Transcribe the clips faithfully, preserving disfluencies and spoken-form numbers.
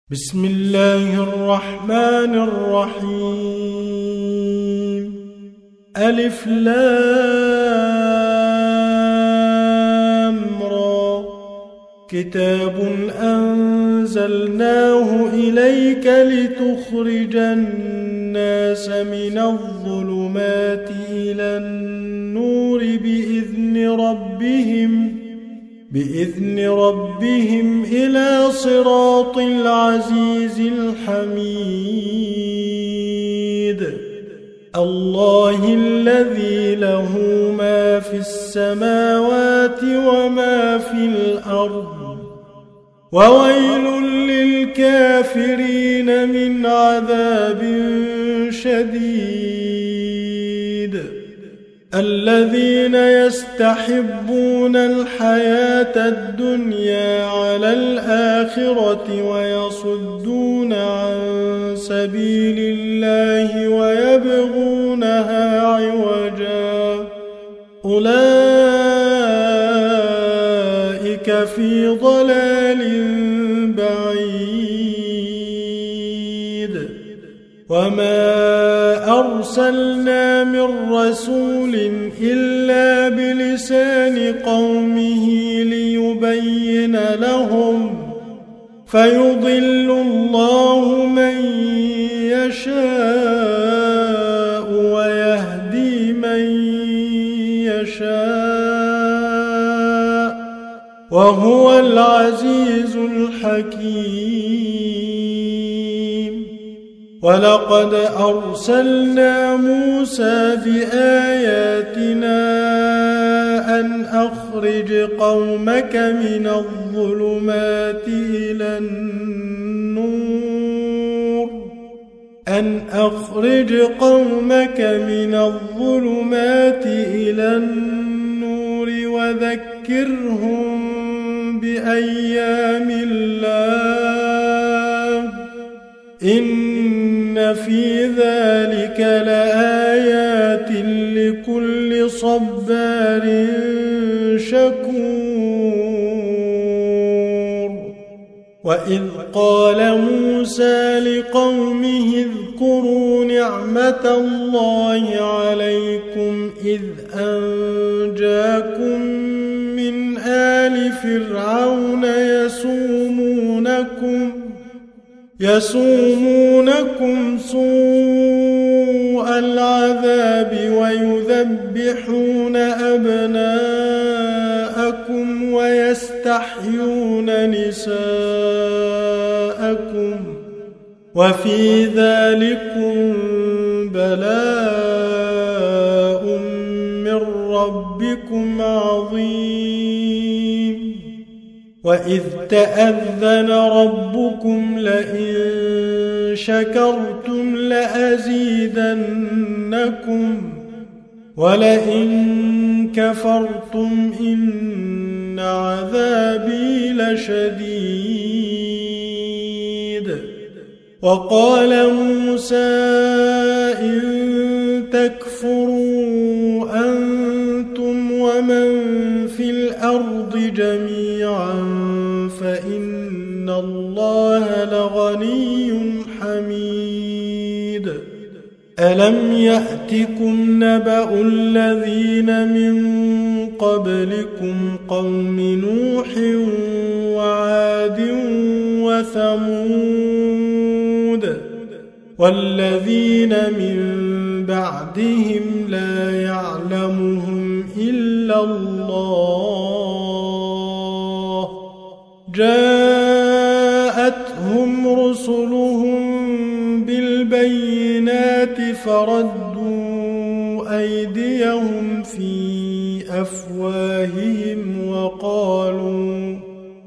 بسم الله الرحمن الرحيم. ألف لام را. كتاب أنزلناه إليك لتخرج الناس من الظلمات إلى النور بإذن ربهم بإذن ربهم إلى صراط العزيز الحميد. الله الذي له ما في السماوات وما في الأرض، وويل للكافرين من عذاب شديد. الذين يستحبون الحياة الدنيا على الآخرة ويصدون عن سبيل الله ويبغونها عوجا، أولئك في ضلال بعيد. وما أرسلنا من رسول إلا بلسان قومه ليبين لهم، فيضل الله من يشاء ويهدي من يشاء، وهو العزيز الحكيم. ولقد أرسلنا موسى بآياتنا أن أخرج قومك من الظلمات إلى النور أن أخرج قومك من الظلمات إلى النور وذكرهم بأيام الله، إن في ذلك لآيات لكل صبار شكور. وإذ قال موسى لقومه اذكروا نعمة الله عليكم إذ أنجاكم من آل فرعون يسومونكم يسومونكم سوء العذاب ويذبحون أبناءكم ويستحيون نساءكم، وفي ذلكم بلاء من ربكم عظيم. وإذ تأذن ربكم لئن شكرتم لأزيدنكم ولئن كفرتم إن عذابي لشديد. وقال موسى إن تكفروا أنتم ومن في الأرض جميعا فإن الله لغني حميد. ألم يأتكم نبأ الذين من قبلكم قوم نوح وعاد وثمود والذين من بعدهم لا يعلمهم إلا الله، جاءتهم رسلهم بالبينات فردوا أيديهم في أفواههم وقالوا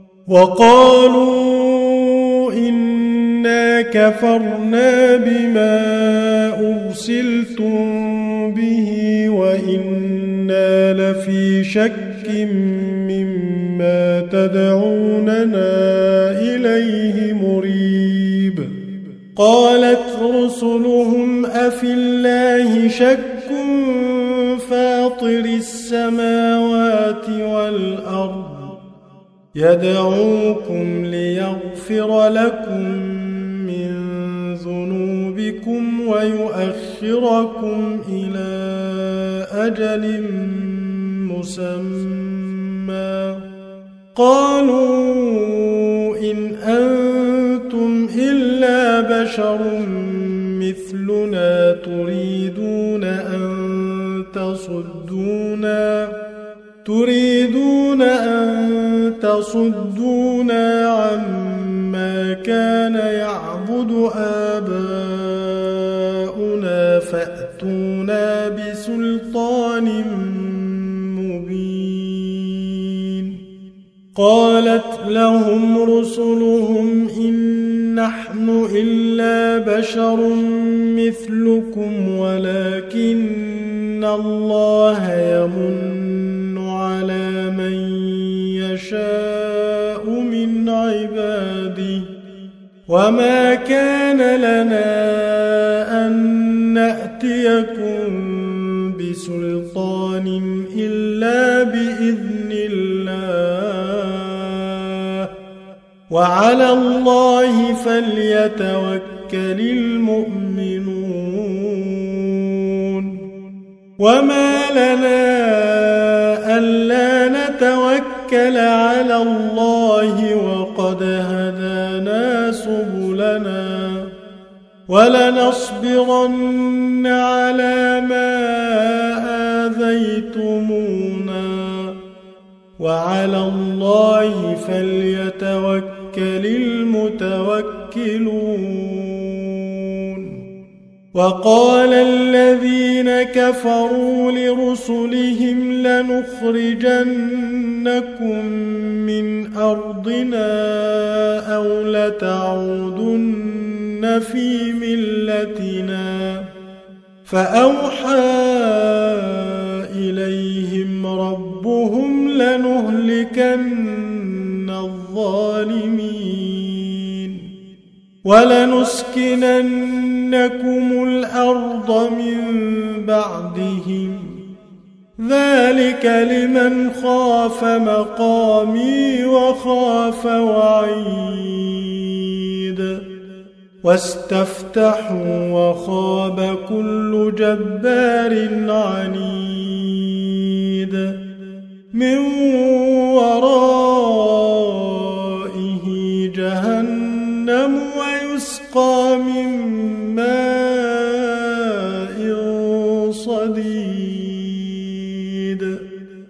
وقالوا إنا كفرنا بما أرسلتم به وإنا لفي شك مما تدعوننا إليه مريب. قالت رسلهم أفي الله شك فاطر السماوات والأرض يدعوكم ليغفر ليغفر لكم من ذنوبكم ويؤخركم إلى أجل مسمى قالوا إن أنتم إلا بشر مثلنا تريدون أن تصدونا تريدون أن تصدونا عما كان يعبد آباؤنا فأتونا بسلطان مبين قالت لهم رسلهم إن نحن إلا بشر مثلكم ولكن الله يمن على من يشاء من عباده وما كان لنا أن نأتيكم بسلطان إلا بإذن الله وعلى الله فليتوكل المؤمنون وما لنا ألا نتوكل على الله وقد هدانا سبلنا ولنصبرن على ما آذيتمونا وعلى الله فليتوكل المتوكلون وقال الذين كفروا لرسلهم لنخرجنكم من أرضنا أو لتعودن في ملتنا فأوحى إليهم ربهم لنهلكن الظالمين ولنسكننكم الأرض من بعدهم ذلك لمن خاف مقامي وخاف وعيد واستفتحوا وخاب كل جبار عنيد من ورائه جهنم ويسقى من ماء صديد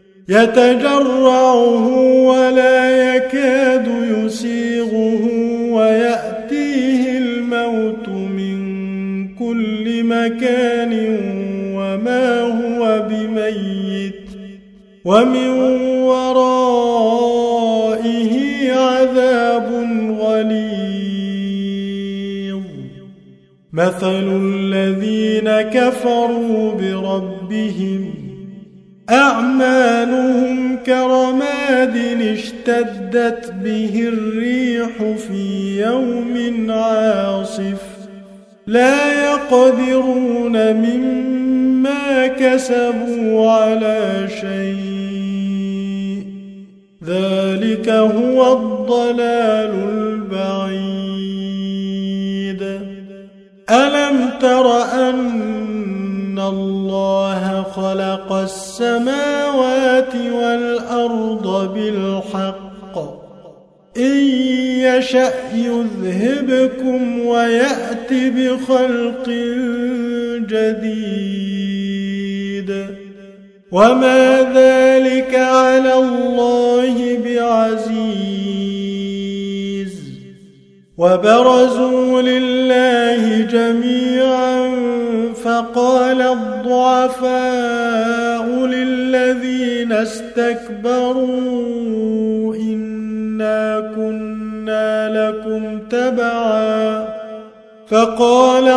يتجرعه ولا يكاد يسيغه ويأتيه الموت من كل مكان وما هو بميت ومن ورائه عذاب غليظ مثل الذين كفروا بربهم أعمالهم كرماد اشتدت به الريح في يوم عاصف لا يقدرون مما كسبوا على شيء ذلك هو الضلال البعيد ألم تر أن الله خلق السماوات والأرض بالحق إن يشأ يذهبكم ويأت بخلق جديد وما ذلك على الله بعزيز وبرزوا لله جميعا فقال الضعفاء للذين استكبروا إنا كنا لكم تبعا فقال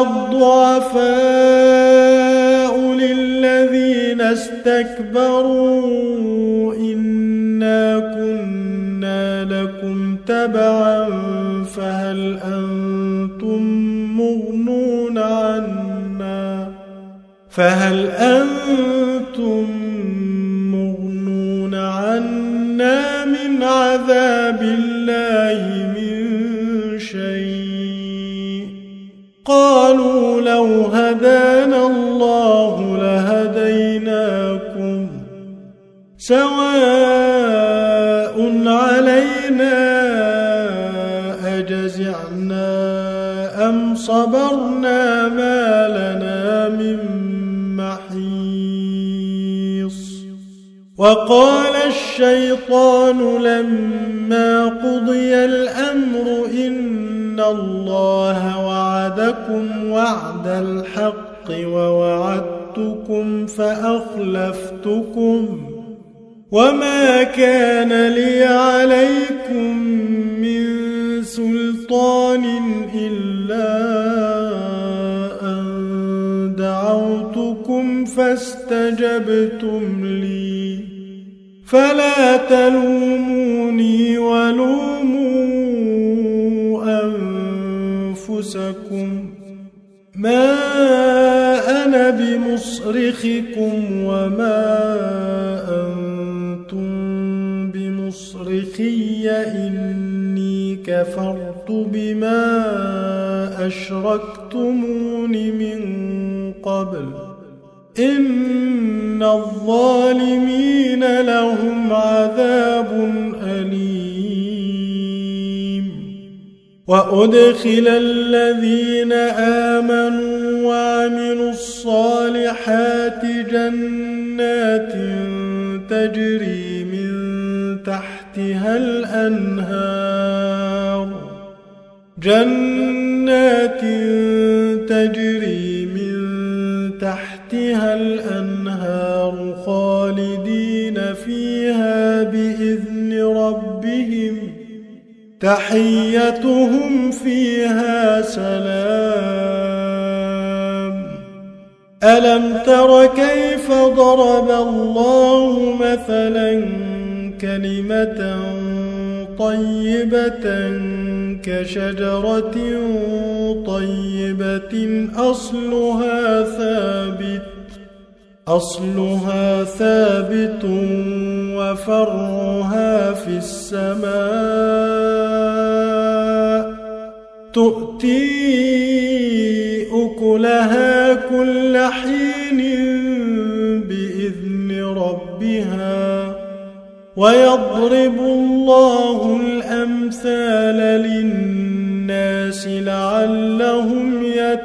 الضعفاء للذين استكبروا إنا كنا لكم تبعا فهل أنتم مغنون عنا فهل أنتم مغنون عنا من عذاب الله من شيء قالوا لو هدانا الله لهديناكم سواء علينا أجزعنا أم صبرنا ما لنا من محيص. وقال الشيطان لما قضي الأمر إن الله وعدكم وعد الحق ووعدتكم فأخلفتكم وما كان لي عليكم من سلطان إلا أن دعوتكم فاستجبتم لي فلا تلوموني ولوموا أنفسكم ما أنا بمصرخكم وما أنتم بمصرخي إني كفرت بما أشركتمون من قبل إن الظالمين لهم عذاب أليم. وأدخل الذين آمنوا وعملوا الصالحات جنات تجري من تحتها الأنهار جنات تجري من تحتها الأنهار خالدين فيها بإذن ربهم تحيتهم فيها سلام. ألم تر كيف ضرب الله مثلا كلمة طيبة كشجرة طيبة أصلها ثابت أصلها ثابت وفرعها في السماء تؤتي أكلها كل حين بإذن ربها ويضرب الله الأمثال للناس لعلهم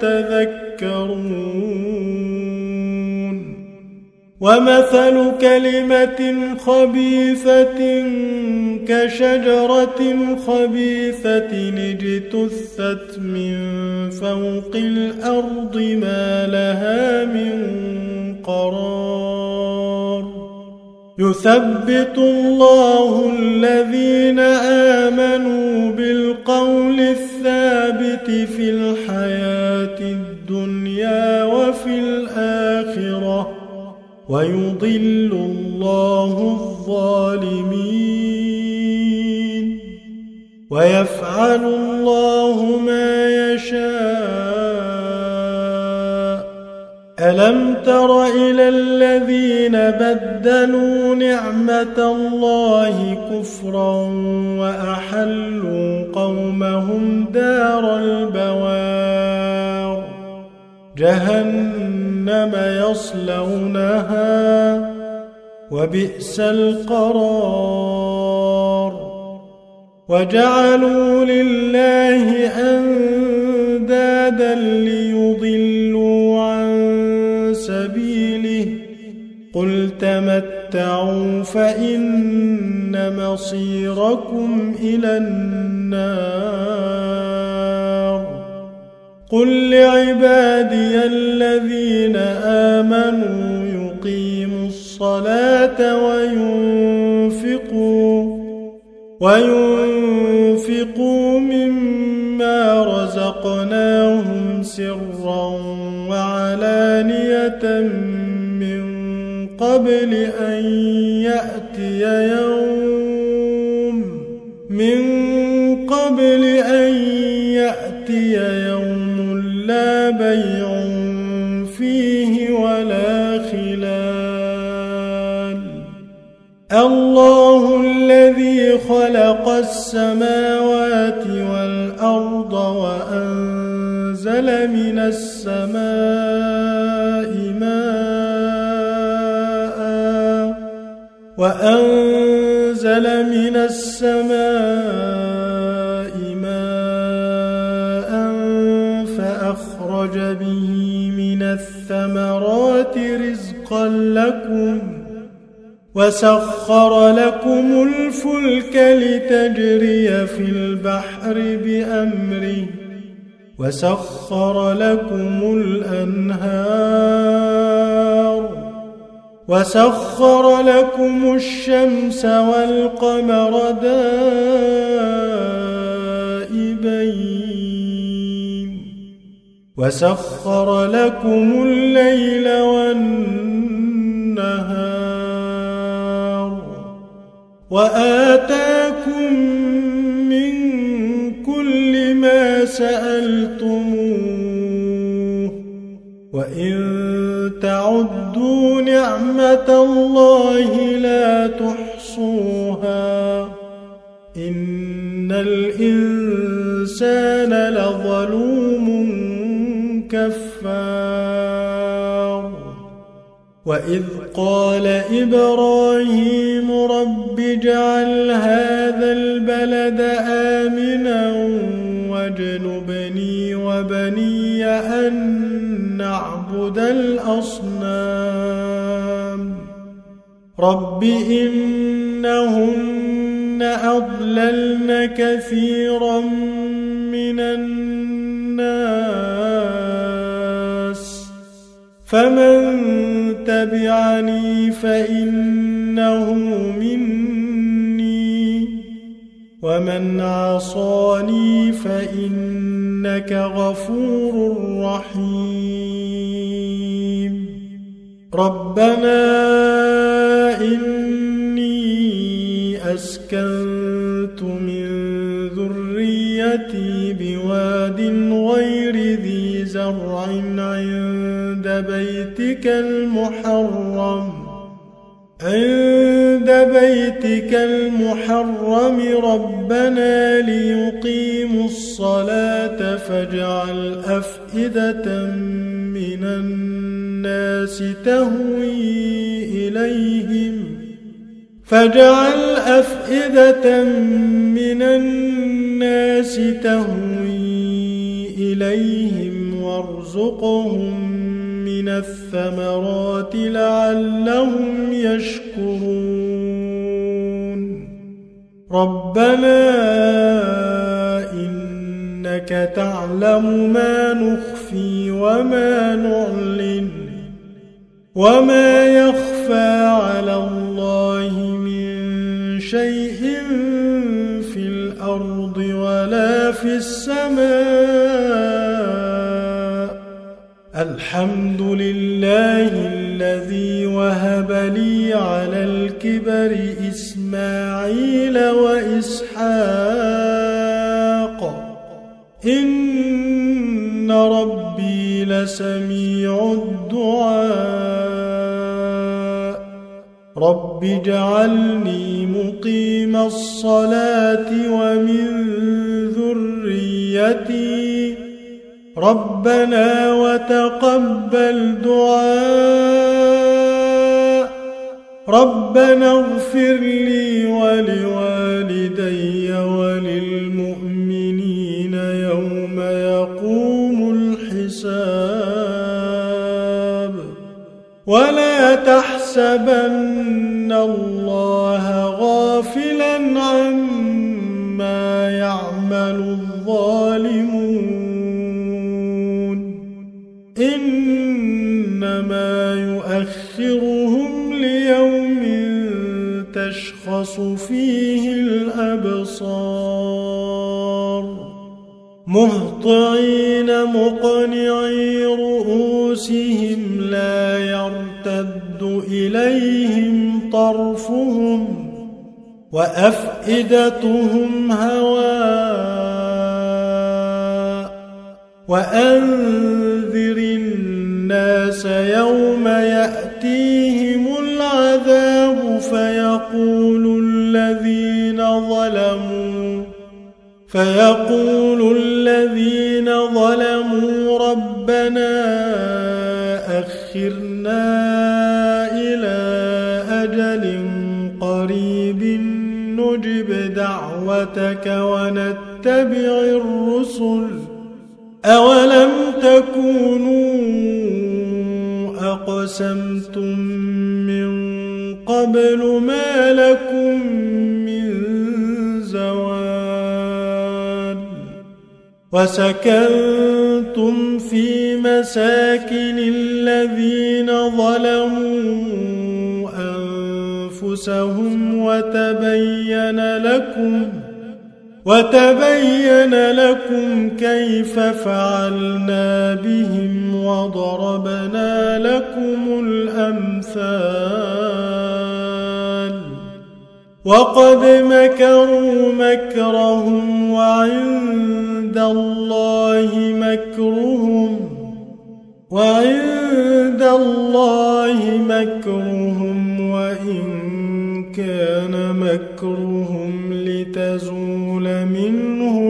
يتذكرون. ومثل كلمة خبيثة كشجرة خبيثة اجتثت من فوق الأرض ما لها من قرار. يثبت الله الذين آمنوا بالقول الثابت في الحياة الدنيا وفي الآخرة ويضل الله الظالمين ويفعل الله ما يشاء. ألم تر إلى الذين بدلوا نعمة الله كفرا وأحلوا قومهم دار البوار جهنم يصلونها وبئس القرار. وجعلوا لله أندادا ليضلوا عن سبيله قل تمتعوا فإن مصيركم إلى النار. قل لعبادي الذين آمنوا يقيموا الصلاة وينفقوا وينفقوا مما رزقناهم سرا وعلانية من قبل أن يأتي يوم من قبل أن يأتي يوم لا بيع فيه ولا خلال. الله الذي خلق السماوات والأرض وأنزل من السماء ماء وأنزل من السماء ماء فأخرج به من الثمرات رزقا لكم وسخر لكم الفلك لتجري في البحر بأمره وسخر لكم الأنهار وسخر لكم الشمس والقمر دائبين وسخر لكم الليل والنهار وآتاكم من كل ما سألتموه وإن تعدوا نعمة الله لا تحصوها إن الإنسان لظلوم كفار وإذ قال إبراهيم رب اجعل هذا البلد آمنا واجنبني وبني أن نعبد الأصنام رب إنهن أضللن كثيرا من الناس فمن تبعني فإنه مني ومن عصاني فإنك غفور رحيم ربنا إني أسكنت من ذريتي بواد غير ذي زرع عند بيتك المحرم عند بيتك المحرم ربنا ليقيموا الصلاة فاجعل أفئدة من الناس تهوي إليهم فاجعل أفئدة من الناس تهوي إليهم وارزقهم من الثمرات لعلهم يشكرون ربنا إنك تعلم ما نخفي وما نعلن وما يخفى على الله من شيء في الأرض ولا في السماء الحمد لله الذي وهب لي على الكبر إسماعيل وإسحاق إن ربي لسميع الدعاء رب اجعلني مقيم الصلاة ومن ذريتي ربنا وتقبل دعاء ربنا اغفر لي ولوالدي وللمؤمنين يوم يقوم الحساب ولا تحسبن الله غافلا عما يعمل الظالمون إنما يؤخرهم ليوم تشخص فيه الأبصار مهطعين مقنعي رؤوسهم لا يرتد إليهم طرفهم وأفئدتهم هواء وأنذر الناس يوم يأتيهم العذاب فيقول الذين ظلموا فيقول الذين ظلموا ربنا أخرنا إلى أجل قريب نجب دعوتك ونتبع الرسل أولم تكونوا أقسمتم من قبل ما لكم من زوال وسكنتم في مساكن الذين ظلموا أنفسهم وتبين لكم وتبين لكم كيف فعلنا بهم وضربنا لكم الأمثال وقد مكروا مكرهم وعند الله مكرهم وعند الله مكرهم وإن كان مكرهم لتزول منه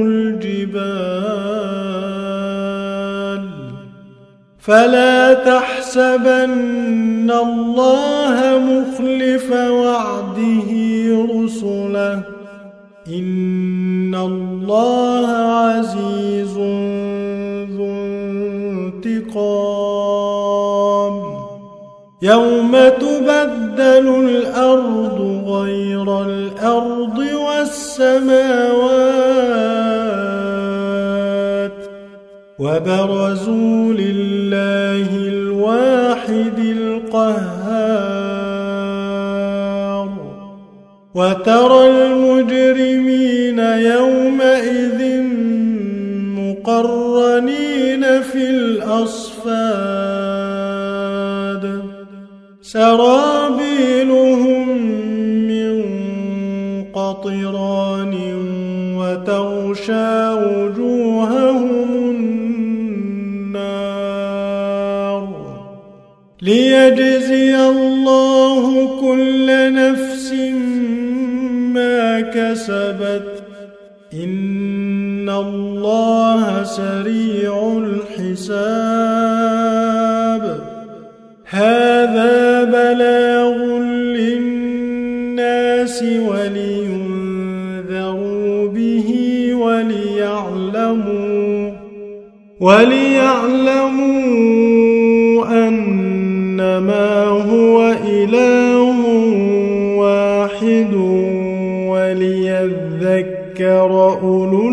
الجبال فلا تحسبن الله مخلف وعده رسله إن الله عزيز ذو انتقام يوم تبدل الأرض غير الأرض والسماوات وبرزوا لله الواحد القهار وترى المجرمين يومئذ مقرنين في الأصفاد سرابيلهم من قطران وتغشى وجوههم النار ليجزي الله كل نفس ما كسبت إن الله سريع الحساب هذا بلاغ للناس ولينذروا به وليعلموا وليعلموا أنما هو إله واحد وليذكر أولو